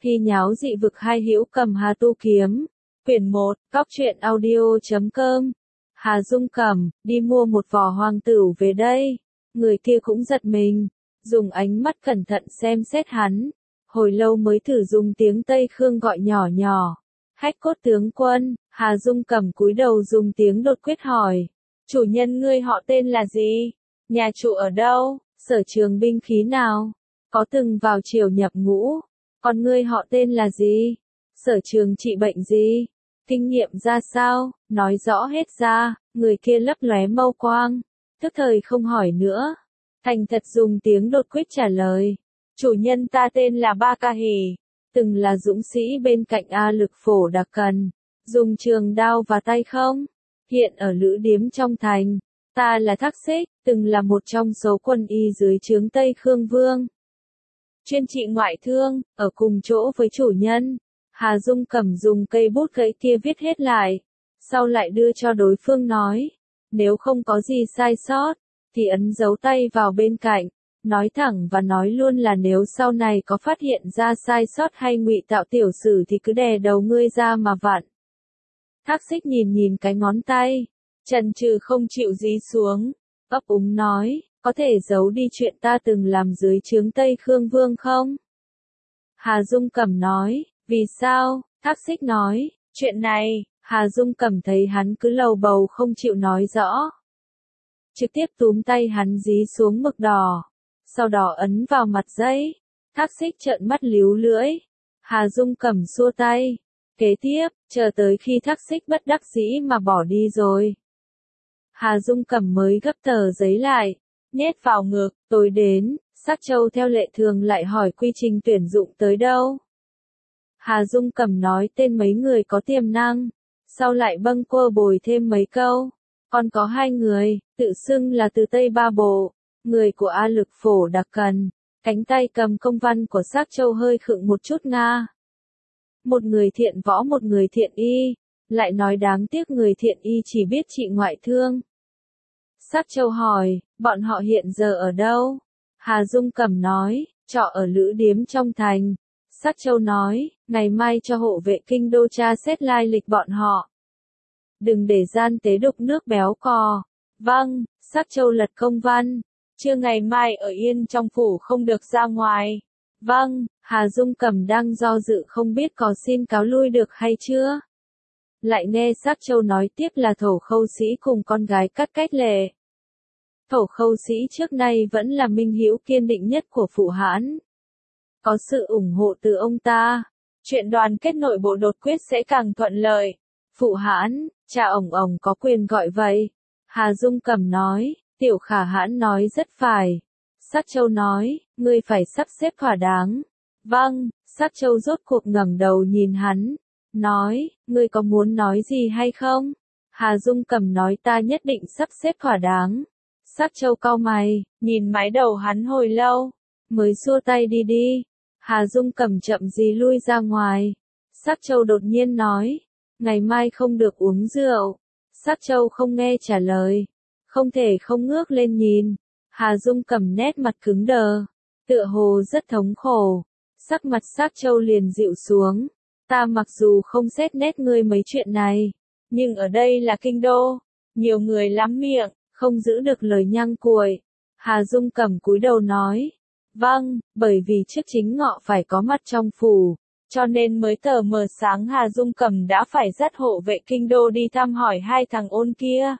Hy nháo dị vực hai hữu cầm Hà tu kiếm. Quyển 1, Cóc truyện audio.com. Hà Dung Cẩm, đi mua một vỏ hoàng tửu về đây. Người kia cũng giật mình, dùng ánh mắt cẩn thận xem xét hắn. Hồi lâu mới thử dùng tiếng Tây Khương gọi nhỏ nhỏ. Hách Cốt tướng quân. Hà Dung Cẩm cúi đầu dùng tiếng đột quyết hỏi. Chủ nhân ngươi họ tên là gì? Nhà trụ ở đâu? Sở trường binh khí nào? Có từng vào triều nhập ngũ? Còn ngươi họ tên là gì? Sở trường trị bệnh gì? Kinh nghiệm ra sao? Nói rõ hết ra. Người kia lấp lóe mâu quang, tức thời không hỏi nữa. Thành thật dùng tiếng đột quyết trả lời. Chủ nhân ta tên là Ba Ca Hỉ, từng là dũng sĩ bên cạnh A Lực Phổ Đặc Cần, dùng trường đao và tay không. Hiện ở lữ điếm trong thành. Ta là Thác Xích, từng là một trong số quân y dưới trướng Tây Khương Vương. Chuyên trị ngoại thương, ở cùng chỗ với chủ nhân. Hà Dung Cẩm dùng cây bút gãy kia viết hết lại. Sau lại đưa cho đối phương nói. Nếu không có gì sai sót, thì ấn dấu tay vào bên cạnh. Nói thẳng và nói luôn là nếu sau này có phát hiện ra sai sót hay ngụy tạo tiểu sử thì cứ đè đầu ngươi ra mà vặn. Thác Xích nhìn nhìn cái ngón tay, chần chừ không chịu dí xuống, ấp úng nói, có thể giấu đi chuyện ta từng làm dưới trướng Tây Khương Vương không? Hà Dung Cẩm nói, vì sao? Thác Xích nói, chuyện này. Hà Dung Cẩm thấy hắn cứ lầu bầu không chịu nói rõ. Trực tiếp túm tay hắn dí xuống mực đỏ. Sau đó ấn vào mặt giấy. Thác Xích trợn mắt líu lưỡi. Hà Dung Cẩm xua tay. Kế tiếp, chờ tới khi Thác Xích bất đắc dĩ mà bỏ đi rồi. Hà Dung Cẩm mới gấp tờ giấy lại, nhét vào ngực, tối đến, Sắc Châu theo lệ thường lại hỏi quy trình tuyển dụng tới đâu. Hà Dung Cẩm nói tên mấy người có tiềm năng. Sau lại bâng quơ bồi thêm mấy câu. Còn có 2 người, tự xưng là từ Tây Ba Bộ, người của A Lực Phổ Đặc Cần, cánh tay cầm công văn của Sắc Châu hơi khựng một chút nga. Một người thiện võ một người thiện y, lại nói đáng tiếc người thiện y chỉ biết trị ngoại thương. Sắc Châu hỏi, bọn họ hiện giờ ở đâu? Hà Dung Cẩm nói, trọ ở lữ điếm trong thành. Sắc Châu nói, ngày mai cho hộ vệ kinh đô tra xét lai lịch bọn họ. Đừng để gian tế đục nước béo cò. Vâng, Sắc Châu lật công văn. Trưa ngày mai ở yên trong phủ không được ra ngoài. Vâng, Hà Dung Cẩm đang do dự không biết có xin cáo lui được hay chưa. Lại nghe Sắc Châu nói tiếp là Thổ Khâu Sĩ cùng con gái Cát Cách Lệ. Thổ Khâu Sĩ trước nay vẫn là minh hữu kiên định nhất của Phụ Hãn. Có sự ủng hộ từ ông ta, chuyện đoàn kết nội bộ đột quyết sẽ càng thuận lợi. Phụ Hãn, cha ổng có quyền gọi vậy. Hà Dung Cẩm nói, Tiểu Khả Hãn nói rất phải. Sắc Châu nói, ngươi phải sắp xếp thỏa đáng. Vâng, Sắc Châu rốt cuộc ngẩng đầu nhìn hắn, nói, ngươi có muốn nói gì hay không? Hà Dung Cẩm nói ta nhất định sắp xếp thỏa đáng. Sắc Châu cau mày, nhìn mái đầu hắn hồi lâu, mới xua tay đi đi. Hà Dung Cẩm chậm gì lui ra ngoài. Sắc Châu đột nhiên nói, ngày mai không được uống rượu. Sắc Châu không nghe trả lời, không thể không ngước lên nhìn. Hà Dung Cẩm nét mặt cứng đờ, tựa hồ rất thống khổ. Sắc mặt Sắc Châu liền dịu xuống. Ta mặc dù không xét nét ngươi mấy chuyện này, nhưng ở đây là kinh đô, nhiều người lắm miệng, không giữ được lời nhăng cuội. Hà Dung Cẩm cúi đầu nói, vâng, bởi vì trước chính ngọ phải có mặt trong phủ, cho nên mới tờ mờ sáng Hà Dung Cẩm đã phải dắt hộ vệ kinh đô đi thăm hỏi 2 thằng ôn kia.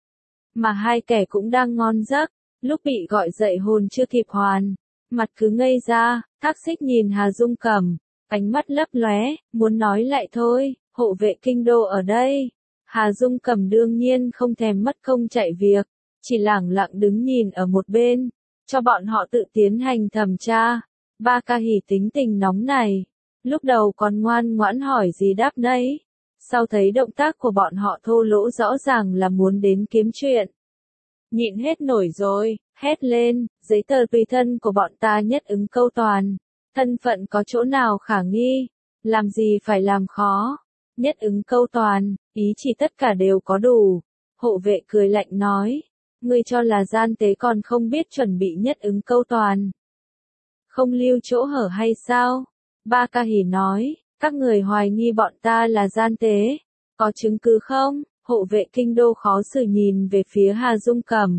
Mà 2 kẻ cũng đang ngon giấc, lúc bị gọi dậy hồn chưa kịp hoàn, mặt cứ ngây ra. Thác Xích nhìn Hà Dung Cẩm, ánh mắt lấp lóe, muốn nói lại thôi, hộ vệ kinh đô ở đây. Hà Dung Cẩm đương nhiên không thèm mất công chạy việc, chỉ lẳng lặng đứng nhìn ở một bên, cho bọn họ tự tiến hành thẩm tra. Ba Ca Hỉ tính tình nóng này, lúc đầu còn ngoan ngoãn hỏi gì đáp nấy, sau thấy động tác của bọn họ thô lỗ rõ ràng là muốn đến kiếm chuyện. Nhịn hết nổi rồi, hét lên, giấy tờ tùy thân của bọn ta nhất ứng câu toàn, thân phận có chỗ nào khả nghi, làm gì phải làm khó, nhất ứng câu toàn, ý chỉ tất cả đều có đủ. Hộ vệ cười lạnh nói, ngươi cho là gian tế còn không biết chuẩn bị nhất ứng câu toàn, không lưu chỗ hở hay sao? Ba Ca Hỉ nói, các người hoài nghi bọn ta là gian tế, có chứng cứ không? Hộ vệ kinh đô khó xử nhìn về phía Hà Dung Cẩm.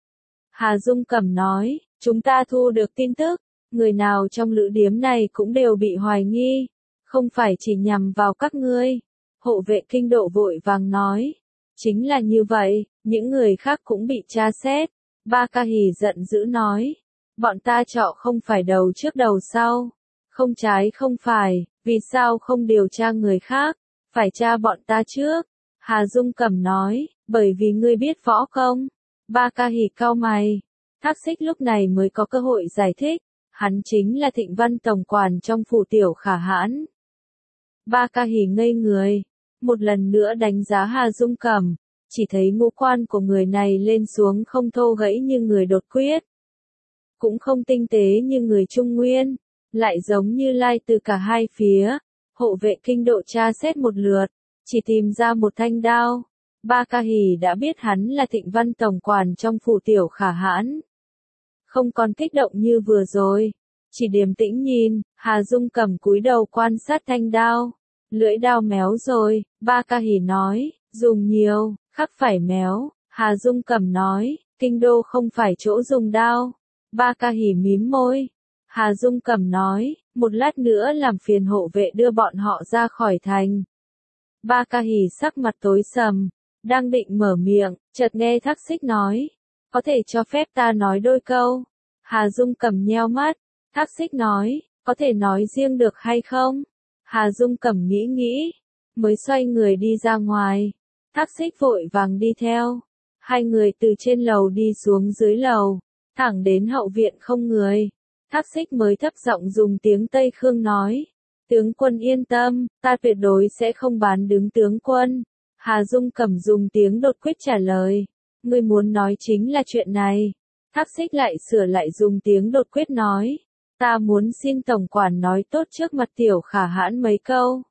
Hà Dung Cẩm nói, chúng ta thu được tin tức, người nào trong lữ điếm này cũng đều bị hoài nghi, không phải chỉ nhằm vào các ngươi. Hộ vệ kinh độ vội vàng nói, chính là như vậy, những người khác cũng bị tra xét. Ba Ca Hỉ giận dữ nói, bọn ta trọ không phải đầu trước đầu sau, không trái không phải, vì sao không điều tra người khác, phải tra bọn ta trước. Hà Dung Cẩm nói, bởi vì ngươi biết võ công. Ba Ca Hỉ cau mày. Thác Xích lúc này mới có cơ hội giải thích, hắn chính là Thịnh Văn tổng quản trong phủ Tiểu Khả Hãn. Ba Ca Hỉ ngây người, một lần nữa đánh giá Hà Dung Cẩm, chỉ thấy ngũ quan của người này lên xuống không thô gãy như người đột quyết, cũng không tinh tế như người Trung Nguyên, lại giống như lai từ cả hai phía. Hộ vệ kinh độ tra xét một lượt, chỉ tìm ra một thanh đao. Ba Ca Hỉ đã biết hắn là Thịnh Văn tổng quản trong phủ Tiểu Khả Hãn. Không còn kích động như vừa rồi, chỉ điềm tĩnh nhìn. Hà Dung Cẩm cúi đầu quan sát thanh đao. Lưỡi đao méo rồi, Ba Ca Hỉ nói, dùng nhiều, khắc phải méo. Hà Dung Cẩm nói, kinh đô không phải chỗ dùng đao. Ba Ca Hỉ mím môi. Hà Dung Cẩm nói, một lát nữa làm phiền hộ vệ đưa bọn họ ra khỏi thành. Ba Ca Hỉ sắc mặt tối sầm, đang định mở miệng, chợt nghe Thác Xích nói, có thể cho phép ta nói đôi câu. Hà Dung Cẩm nheo mắt, Thác Xích nói, có thể nói riêng được hay không? Hà Dung Cẩm nghĩ nghĩ, mới xoay người đi ra ngoài. Thác Xích vội vàng đi theo. Hai người từ trên lầu đi xuống dưới lầu, thẳng đến hậu viện không người. Thác Xích mới thấp giọng dùng tiếng Tây Khương nói, tướng quân yên tâm, ta tuyệt đối sẽ không bán đứng tướng quân. Hà Dung Cẩm dùng tiếng đột quyết trả lời, ngươi muốn nói chính là chuyện này. Thác Xích lại sửa lại dùng tiếng đột quyết nói, ta muốn xin tổng quản nói tốt trước mặt Tiểu Khả Hãn mấy câu,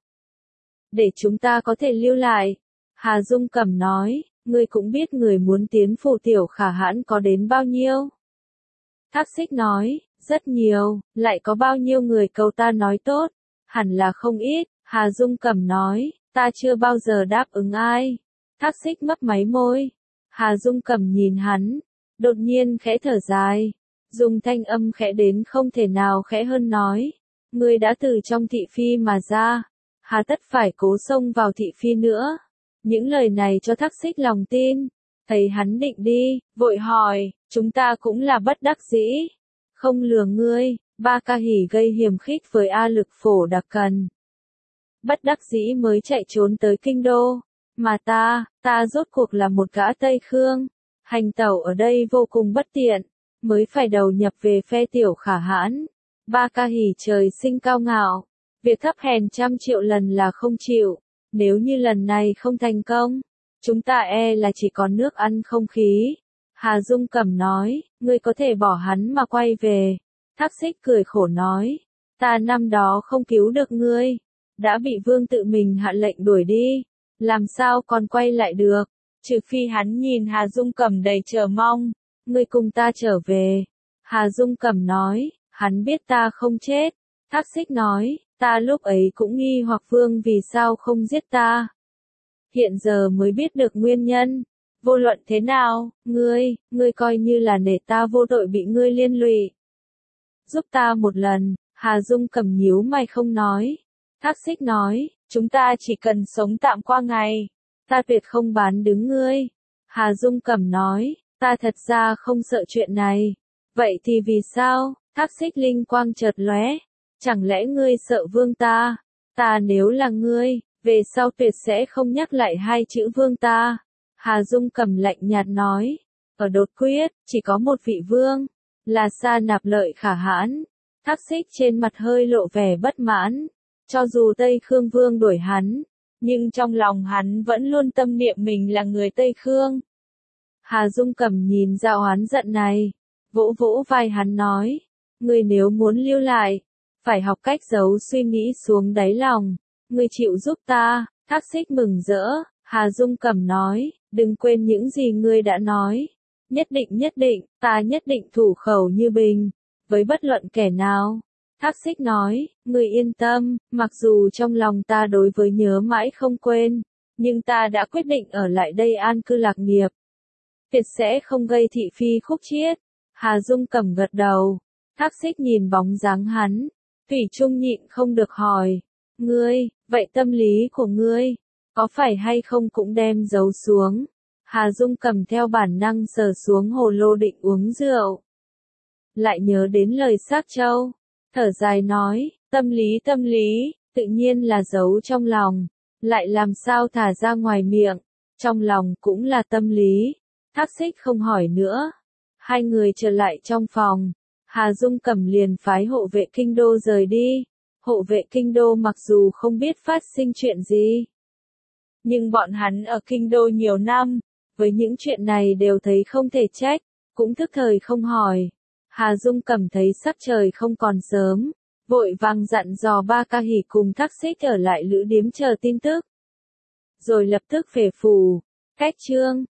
để chúng ta có thể lưu lại. Hà Dung Cẩm nói, ngươi cũng biết người muốn tiến phủ Tiểu Khả Hãn có đến bao nhiêu. Thác Xích nói, rất nhiều, lại có bao nhiêu người cầu ta nói tốt, hẳn là không ít. Hà Dung Cẩm nói, ta chưa bao giờ đáp ứng ai. Thác Xích mấp máy môi. Hà Dung Cẩm nhìn hắn, đột nhiên khẽ thở dài, dùng thanh âm khẽ đến không thể nào khẽ hơn nói, ngươi đã từ trong thị phi mà ra, hà tất phải cố xông vào thị phi nữa. Những lời này cho Thác Xích lòng tin, thấy hắn định đi, vội hỏi, chúng ta cũng là bất đắc dĩ, không lừa ngươi. Ba Ca Hỉ gây hiềm khích với A Lực Phổ Đặc Cần, bất đắc dĩ mới chạy trốn tới kinh đô, mà ta rốt cuộc là một gã Tây Khương, hành tẩu ở đây vô cùng bất tiện, mới phải đầu nhập về phe Tiểu Khả Hãn. Ba Ca Hỉ trời sinh cao ngạo, việc thấp hèn 100 triệu lần là không chịu, nếu như lần này không thành công, chúng ta là chỉ còn nước ăn không khí. Hà Dung Cẩm nói, ngươi có thể bỏ hắn mà quay về. Thác Xích cười khổ nói, ta năm đó không cứu được ngươi, đã bị vương tự mình hạ lệnh đuổi đi, làm sao còn quay lại được, trừ phi hắn nhìn Hà Dung Cẩm đầy chờ mong, ngươi cùng ta trở về. Hà Dung Cẩm nói, hắn biết ta không chết. Thác Xích nói, ta lúc ấy cũng nghi hoặc vương vì sao không giết ta. Hiện giờ mới biết được nguyên nhân. Vô luận thế nào, ngươi coi như là để ta vô tội bị ngươi liên lụy. Giúp ta một lần. Hà Dung Cẩm nhíu mày không nói. Thác Xích nói, chúng ta chỉ cần sống tạm qua ngày, ta tuyệt không bán đứng ngươi. Hà Dung Cẩm nói, ta thật ra không sợ chuyện này. Vậy thì vì sao? Thác Xích linh quang chợt lóe, chẳng lẽ ngươi sợ vương ta? Ta nếu là ngươi, về sau tuyệt sẽ không nhắc lại hai chữ vương ta. Hà Dung Cẩm lạnh nhạt nói, ở đột quyết, chỉ có một vị vương, là Sa Nạp Lợi Khả Hãn. Thác Xích trên mặt hơi lộ vẻ bất mãn, cho dù Tây Khương Vương đuổi hắn, nhưng trong lòng hắn vẫn luôn tâm niệm mình là người Tây Khương. Hà Dung Cẩm nhìn ra oán giận này, vỗ vỗ vai hắn nói, ngươi nếu muốn lưu lại, phải học cách giấu suy nghĩ xuống đáy lòng, ngươi chịu giúp ta. Thác Xích mừng rỡ. Hà Dung Cẩm nói, đừng quên những gì ngươi đã nói, nhất định, ta nhất định thủ khẩu như bình, với bất luận kẻ nào. Thác Xích nói, người yên tâm, mặc dù trong lòng ta đối với nhớ mãi không quên, nhưng ta đã quyết định ở lại đây an cư lạc nghiệp. Tuyệt sẽ không gây thị phi khúc chiết. Hà Dung Cẩm gật đầu. Thác Xích nhìn bóng dáng hắn. Thủy chung nhịn không được hỏi. Ngươi, vậy tâm lý của ngươi, có phải hay không cũng đem giấu xuống? Hà Dung Cẩm theo bản năng sờ xuống hồ lô định uống rượu. Lại nhớ đến lời Xác Châu. Thở dài nói, tâm lý, tự nhiên là giấu trong lòng. Lại làm sao thả ra ngoài miệng. Trong lòng cũng là tâm lý. Thác Xích không hỏi nữa. Hai người trở lại trong phòng. Hà Dung Cẩm liền phái hộ vệ kinh đô rời đi. Hộ vệ kinh đô mặc dù không biết phát sinh chuyện gì, nhưng bọn hắn ở kinh đô nhiều năm, với những chuyện này đều thấy không thể trách, cũng thức thời không hỏi. Hà Dung Cẩm thấy sắc trời không còn sớm, vội vàng dặn dò Ba Ca Hỉ cùng Thác Xích ở lại lữ điếm chờ tin tức. Rồi lập tức về phủ. Cách chương